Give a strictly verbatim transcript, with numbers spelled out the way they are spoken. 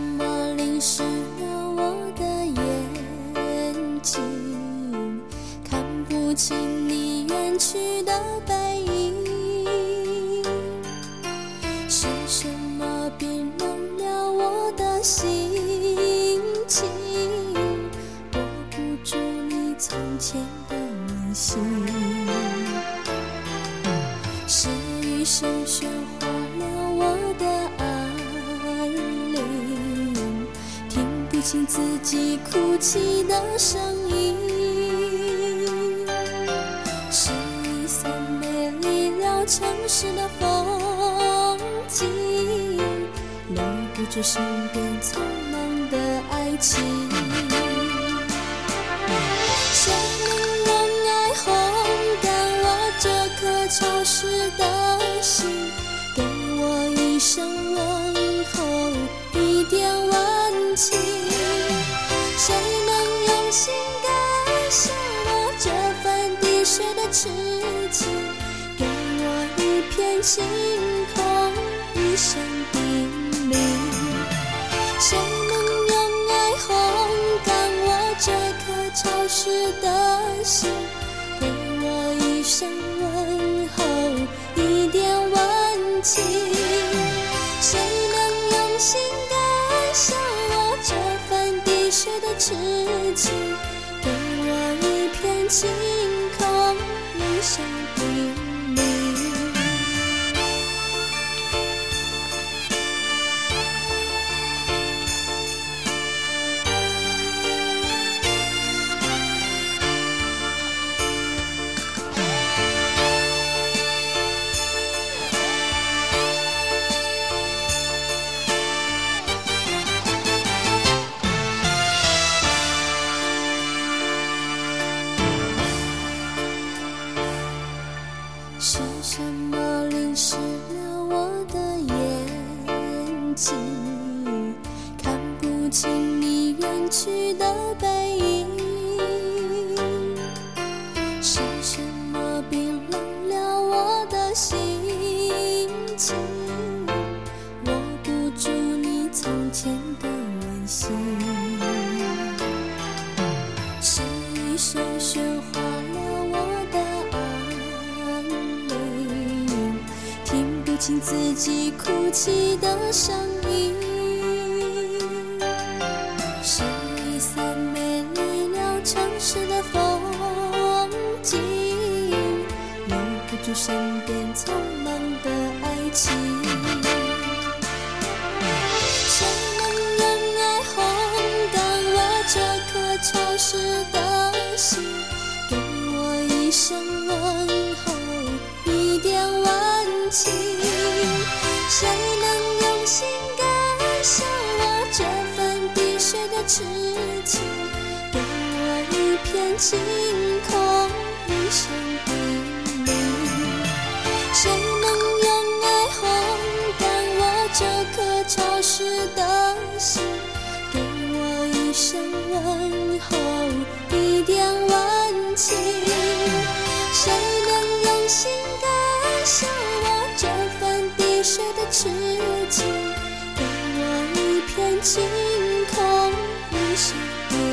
么淋湿了我的眼睛，看不清你远去的背影？是什么冰冷了我的心情，握不住你从前的温馨？是雨声喧哗了我的安宁，听不清自己哭泣的声音。是雨伞美丽了城市的风景，留不住身边匆忙的爱情。谁能用爱烘干我这颗潮湿的心，给我一声问候，一点温情？谁能用心感受我这份滴水的痴情，给我一片晴空，一声叮咛？谁能用爱烘干我这颗潮湿的心，给我一声问候，一点温情？谁能用心感受我这份滴水的痴情，给我一片晴空，一声叮咛？是什么淋湿了我的眼睛，看不清你远去的背影？是什么冰冷了我的心情，握不住你从前的温馨？是雨声喧哗了我的安宁，听不清自己哭泣的声音。是雨伞美丽了城市的风景，留不住身边匆忙的爱情。谁能用爱烘干我这颗潮湿的心，给我一声问候，一点温情？谁能用心感受我这份滴水的痴情，给我一片晴空，一声叮咛？谁能用爱烘干我这颗潮湿的心，给我一声问候，一点温情？谁能用心感受我这份滴水的痴情，给我一片晴空，一声叮咛？